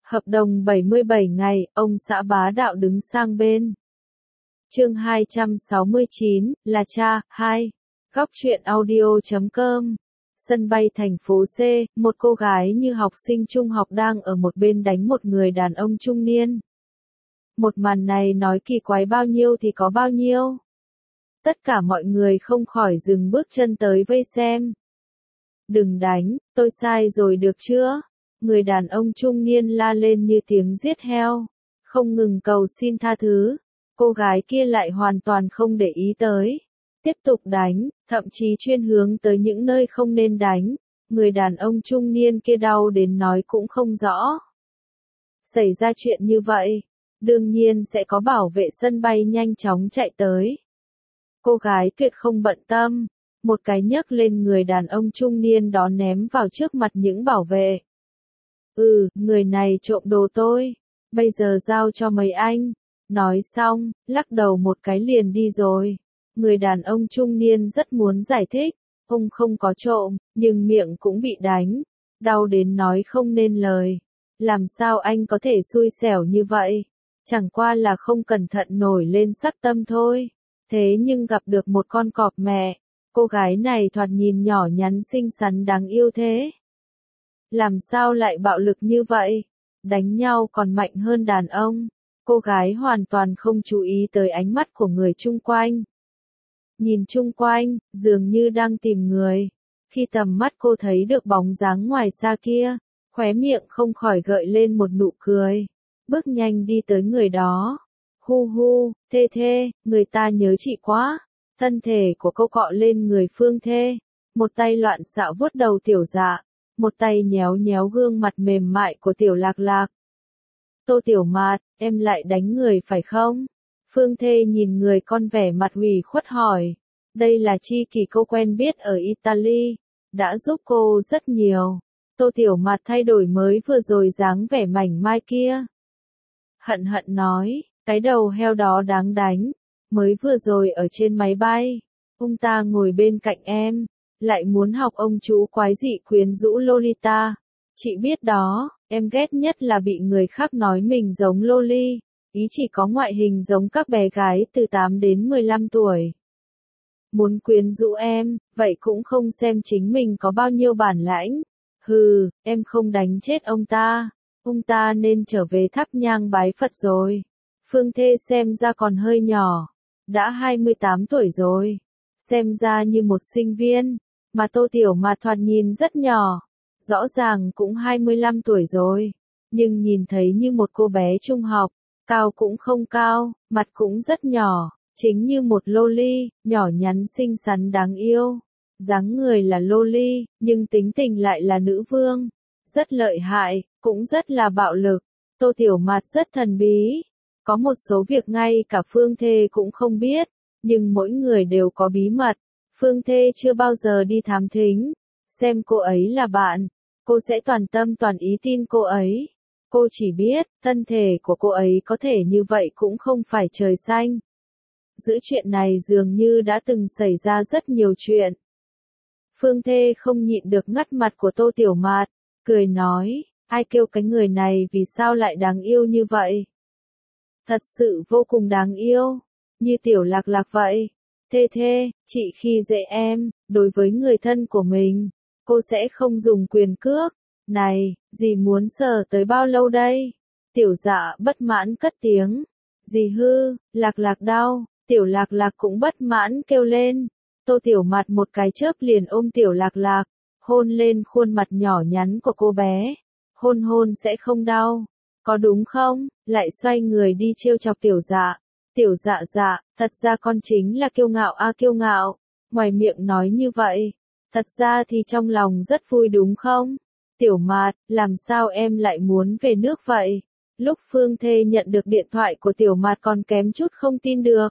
Hợp đồng 77 ngày, ông xã bá đạo đứng sang bên. Chương 269, là cha, 2. Góc truyện audio.com. Sân bay thành phố C, một cô gái như học sinh trung học đang ở một bên đánh một người đàn ông trung niên. Một màn này nói kỳ quái bao nhiêu thì có bao nhiêu. Tất cả mọi người không khỏi dừng bước chân tới vây xem. Đừng đánh, tôi sai rồi được chưa? Người đàn ông trung niên la lên như tiếng giết heo, không ngừng cầu xin tha thứ. Cô gái kia lại hoàn toàn không để ý tới, tiếp tục đánh, thậm chí chuyên hướng tới những nơi không nên đánh. Người đàn ông trung niên kia đau đến nói cũng không rõ. Xảy ra chuyện như vậy, đương nhiên sẽ có bảo vệ sân bay nhanh chóng chạy tới. Cô gái tuyệt không bận tâm, một cái nhấc lên người đàn ông trung niên đó ném vào trước mặt những bảo vệ. Người này trộm đồ tôi, bây giờ giao cho mấy anh. Nói xong, lắc đầu một cái liền đi rồi. Người đàn ông trung niên rất muốn giải thích, ông không có trộm, nhưng miệng cũng bị đánh, đau đến nói không nên lời. Làm sao anh có thể xui xẻo như vậy? Chẳng qua là không cẩn thận nổi lên sắc tâm thôi. Thế nhưng gặp được một con cọp mẹ, cô gái này thoạt nhìn nhỏ nhắn xinh xắn đáng yêu thế. Làm sao lại bạo lực như vậy? Đánh nhau còn mạnh hơn đàn ông. Cô gái hoàn toàn không chú ý tới ánh mắt của người chung quanh. Nhìn chung quanh, dường như đang tìm người. Khi tầm mắt cô thấy được bóng dáng ngoài xa kia, khóe miệng không khỏi gợi lên một nụ cười. Bước nhanh đi tới người đó. Hu hu, thê thê, người ta nhớ chị quá. Thân thể của cô cọ lên người Phương Thê. Một tay loạn xạo vuốt đầu Tiểu Dạ. Một tay nhéo nhéo gương mặt mềm mại của Tiểu Lạc Lạc. Tô Tiểu Mạt, em lại đánh người phải không? Phương Thê nhìn người con vẻ mặt ủy khuất hỏi. Đây là tri kỷ cô quen biết ở Italy, đã giúp cô rất nhiều. Tô Tiểu Mạt thay đổi mới vừa rồi dáng vẻ mảnh mai kia. Hận hận nói, cái đầu heo đó đáng đánh. Mới vừa rồi ở trên máy bay, ông ta ngồi bên cạnh em, lại muốn học ông chú quái dị quyến rũ Lolita. Chị biết đó, em ghét nhất là bị người khác nói mình giống Loli, ý chỉ có ngoại hình giống các bé gái từ 8 đến 15 tuổi. Muốn quyến rũ em, vậy cũng không xem chính mình có bao nhiêu bản lãnh. Hừ, em không đánh chết ông ta nên trở về thắp nhang bái Phật rồi. Phương Thê xem ra còn hơi nhỏ, đã 28 tuổi rồi, xem ra như một sinh viên, mà Tô Tiểu Mạt thoạt nhìn rất nhỏ. Rõ ràng cũng 25 tuổi rồi, nhưng nhìn thấy như một cô bé trung học, cao cũng không cao, mặt cũng rất nhỏ, chính như một loli, nhỏ nhắn xinh xắn đáng yêu. Dáng người là loli, nhưng tính tình lại là nữ vương, rất lợi hại, cũng rất là bạo lực. Tô Tiểu Mạt rất thần bí, có một số việc ngay cả Phương Thê cũng không biết, nhưng mỗi người đều có bí mật. Phương Thê chưa bao giờ đi thám thính, xem cô ấy là bạn, cô sẽ toàn tâm toàn ý tin cô ấy. Cô chỉ biết, thân thể của cô ấy có thể như vậy cũng không phải trời xanh. Giữa chuyện này dường như đã từng xảy ra rất nhiều chuyện. Phương Thê không nhịn được ngắt mặt của Tô Tiểu Mạt, cười nói, ai kêu cái người này vì sao lại đáng yêu như vậy? Thật sự vô cùng đáng yêu, như Tiểu Lạc Lạc vậy. Thê thê, chị khi dễ em, đối với người thân của mình, cô sẽ không dùng quyền cước. Này, dì muốn sờ tới bao lâu đây? Tiểu Dạ bất mãn cất tiếng. Dì hư, Lạc Lạc đau. Tiểu Lạc Lạc cũng bất mãn kêu lên. Tô Tiểu Mạt một cái chớp liền ôm Tiểu Lạc Lạc, hôn lên khuôn mặt nhỏ nhắn của cô bé. Hôn hôn sẽ không đau, có đúng không? Lại xoay người đi trêu chọc Tiểu Dạ. Tiểu Dạ dạ, thật ra con chính là kiêu ngạo kiêu ngạo. Ngoài miệng nói như vậy, thật ra thì trong lòng rất vui đúng không? Tiểu Mạt, làm sao em lại muốn về nước vậy? Lúc Phương Thê nhận được điện thoại của Tiểu Mạt còn kém chút không tin được.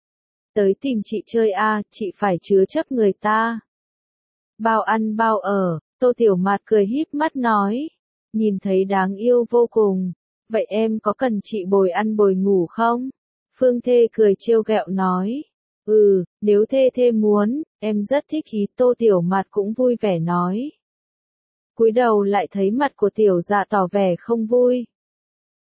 Tới tìm chị chơi chị phải chứa chấp người ta. Bao ăn bao ở, Tô Tiểu Mạt cười híp mắt nói. Nhìn thấy đáng yêu vô cùng. Vậy em có cần chị bồi ăn bồi ngủ không? Phương Thê cười trêu ghẹo nói. Nếu Thê Thê muốn, em rất thích ý. Tô Tiểu Mạt cũng vui vẻ nói. Cúi đầu lại thấy mặt của Tiểu Dạ tỏ vẻ không vui.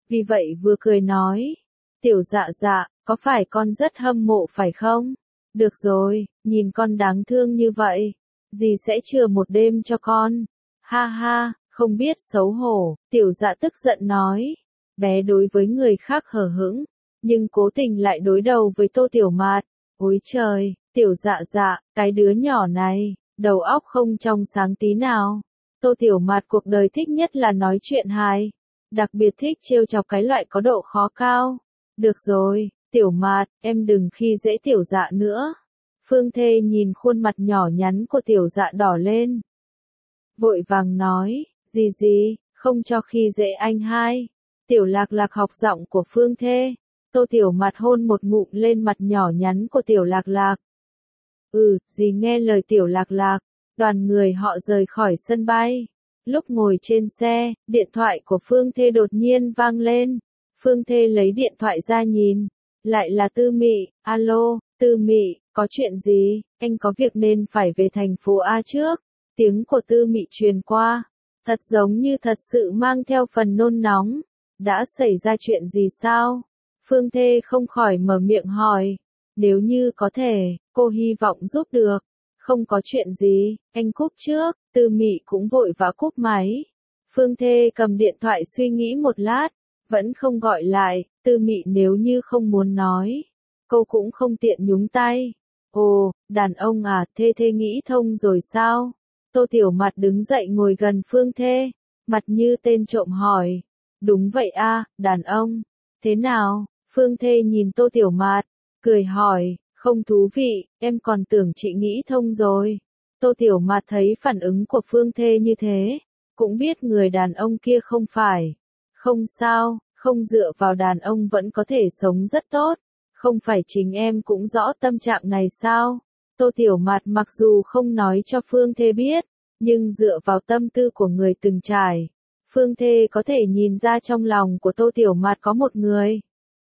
vì vậy vừa cười nói. Tiểu Dạ Dạ, có phải con rất hâm mộ phải không? Được rồi, nhìn con đáng thương như vậy, dì sẽ chừa một đêm cho con. Ha ha, không biết xấu hổ, Tiểu Dạ tức giận nói. Bé đối với người khác hờ hững, nhưng cố tình lại đối đầu với Tô Tiểu Mạt. Ôi trời, Tiểu Dạ Dạ, cái đứa nhỏ này, đầu óc không trong sáng tí nào. Tô Tiểu Mạt cuộc đời thích nhất là nói chuyện hài, đặc biệt thích trêu chọc cái loại có độ khó cao. Được rồi, Tiểu Mạt, em đừng khi dễ Tiểu Dạ nữa. Phương Thê nhìn khuôn mặt nhỏ nhắn của Tiểu Dạ đỏ lên. Vội vàng nói, gì, không cho khi dễ anh hai. Tiểu Lạc Lạc học giọng của Phương Thê. Tô Tiểu Mạt hôn một ngụm lên mặt nhỏ nhắn của Tiểu Lạc Lạc. Dì nghe lời Tiểu Lạc Lạc. Đoàn người họ rời khỏi sân bay. Lúc ngồi trên xe, điện thoại của Phương Thê đột nhiên vang lên. Phương Thê lấy điện thoại ra nhìn. Lại là Tư Mị. Alo, Tư Mị, có chuyện gì? Anh có việc nên phải về thành phố A trước. Tiếng của Tư Mị truyền qua. Thật giống như thật sự mang theo phần nôn nóng. Đã xảy ra chuyện gì sao? Phương Thê không khỏi mở miệng hỏi. Nếu như có thể, cô hy vọng giúp được. Không có chuyện gì, anh cúp trước. Tư Mị cũng vội vã cúp máy. Phương Thê cầm điện thoại suy nghĩ một lát, vẫn không gọi lại. Tư Mị nếu như không muốn nói, cô cũng không tiện nhúng tay. Ồ, đàn ông à, Thê nghĩ thông rồi sao? Tô Tiểu Mạt đứng dậy ngồi gần Phương Thê, mặt như tên trộm hỏi. Đúng vậy a, đàn ông. Thế nào? Phương Thê nhìn Tô Tiểu Mạt, cười hỏi. Không thú vị, em còn tưởng chị nghĩ thông rồi. Tô Tiểu Mạt thấy phản ứng của Phương Thê như thế, cũng biết người đàn ông kia không phải. Không sao, không dựa vào đàn ông vẫn có thể sống rất tốt. Không phải chính em cũng rõ tâm trạng này sao? Tô Tiểu Mạt mặc dù không nói cho Phương Thê biết, nhưng dựa vào tâm tư của người từng trải, Phương Thê có thể nhìn ra trong lòng của Tô Tiểu Mạt có một người.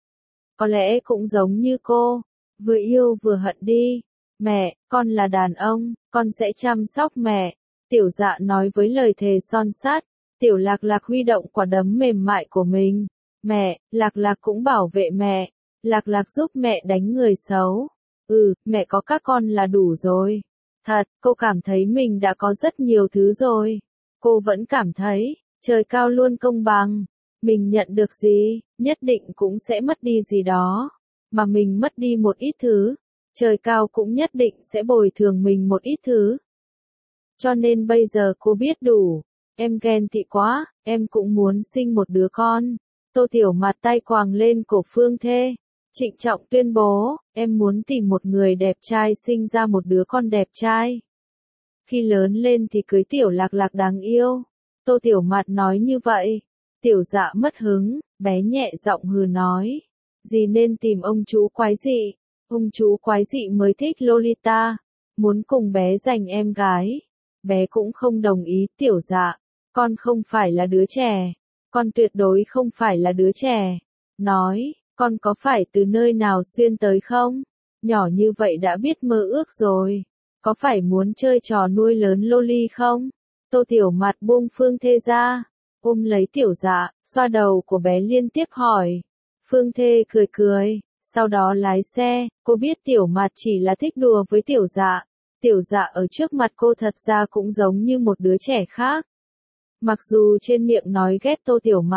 Có lẽ cũng giống như cô, vừa yêu vừa hận đi. Mẹ, con là đàn ông, con sẽ chăm sóc mẹ. Tiểu Dạ nói với lời thề son sắt. Tiểu Lạc Lạc huy động quả đấm mềm mại của mình. Mẹ, Lạc Lạc cũng bảo vệ mẹ. Lạc Lạc giúp mẹ đánh người xấu. Mẹ có các con là đủ rồi. Thật, cô cảm thấy mình đã có rất nhiều thứ rồi. Cô vẫn cảm thấy, trời cao luôn công bằng. Mình nhận được gì, nhất định cũng sẽ mất đi gì đó. Mà mình mất đi một ít thứ, trời cao cũng nhất định sẽ bồi thường mình một ít thứ. Cho nên bây giờ cô biết đủ. Em ghen tị quá, em cũng muốn sinh một đứa con. Tô Tiểu Mạt tay quàng lên cổ Phương Thê, trịnh trọng tuyên bố, em muốn tìm một người đẹp trai sinh ra một đứa con đẹp trai. Khi lớn lên thì cưới Tiểu Lạc Lạc đáng yêu. Tô Tiểu Mạt nói như vậy. Tiểu Dạ mất hứng, bé nhẹ giọng hừ nói. Dì nên tìm ông chú quái dị. Ông chú quái dị mới thích Lolita. Muốn cùng bé giành em gái. Bé cũng không đồng ý. Tiểu Dạ, con không phải là đứa trẻ. Con tuyệt đối không phải là đứa trẻ. Nói, con có phải từ nơi nào xuyên tới không? Nhỏ như vậy đã biết mơ ước rồi. Có phải muốn chơi trò nuôi lớn loli không? Tô Tiểu Mạt buông Phương Thê ra, ôm lấy Tiểu Dạ, xoa đầu của bé liên tiếp hỏi. Phương Thê cười, sau đó lái xe. Cô biết Tiểu Mạt chỉ là thích đùa với Tiểu Dạ. Tiểu Dạ ở trước mặt cô thật ra cũng giống như một đứa trẻ khác. Mặc dù trên miệng nói ghét Tô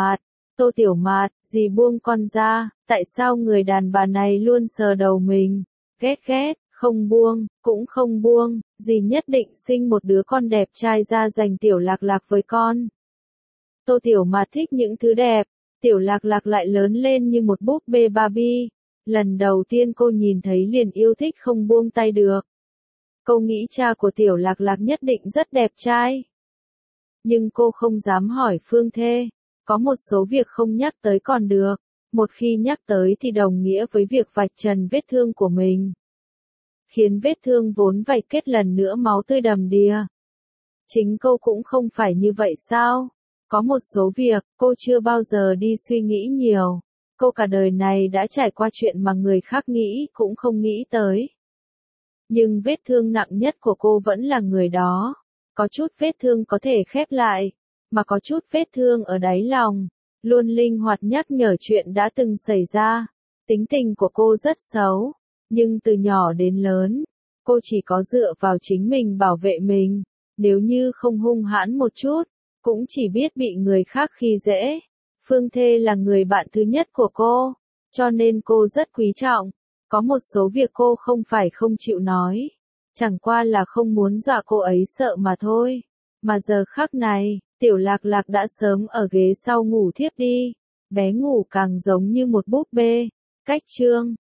Tiểu Mạt, dì buông con ra, tại sao người đàn bà này luôn sờ đầu mình? Ghét, không buông, cũng không buông, dì nhất định sinh một đứa con đẹp trai ra dành Tiểu Lạc Lạc với con. Tô Tiểu Mạt thích những thứ đẹp, Tiểu Lạc Lạc lại lớn lên như một búp bê Barbie. Lần đầu tiên cô nhìn thấy liền yêu thích không buông tay được. Cô nghĩ cha của Tiểu Lạc Lạc nhất định rất đẹp trai. Nhưng cô không dám hỏi Phương Thê. Có một số việc không nhắc tới còn được. Một khi nhắc tới thì đồng nghĩa với việc vạch trần vết thương của mình. Khiến vết thương vốn vạch kết lần nữa máu tươi đầm đìa. Chính cô cũng không phải như vậy sao? Có một số việc, cô chưa bao giờ đi suy nghĩ nhiều. Cô cả đời này đã trải qua chuyện mà người khác nghĩ cũng không nghĩ tới. Nhưng vết thương nặng nhất của cô vẫn là người đó. Có chút vết thương có thể khép lại, mà có chút vết thương ở đáy lòng, luôn linh hoạt nhắc nhở chuyện đã từng xảy ra. Tính tình của cô rất xấu, nhưng từ nhỏ đến lớn, cô chỉ có dựa vào chính mình bảo vệ mình, nếu như không hung hãn một chút, cũng chỉ biết bị người khác khi dễ. Phương Thê là người bạn thứ nhất của cô, cho nên cô rất quý trọng. Có một số việc cô không phải không chịu nói, chẳng qua là không muốn dọa cô ấy sợ mà thôi. Mà giờ khắc này, Tiểu Lạc Lạc đã sớm ở ghế sau ngủ thiếp đi, bé ngủ càng giống như một búp bê. Cách chương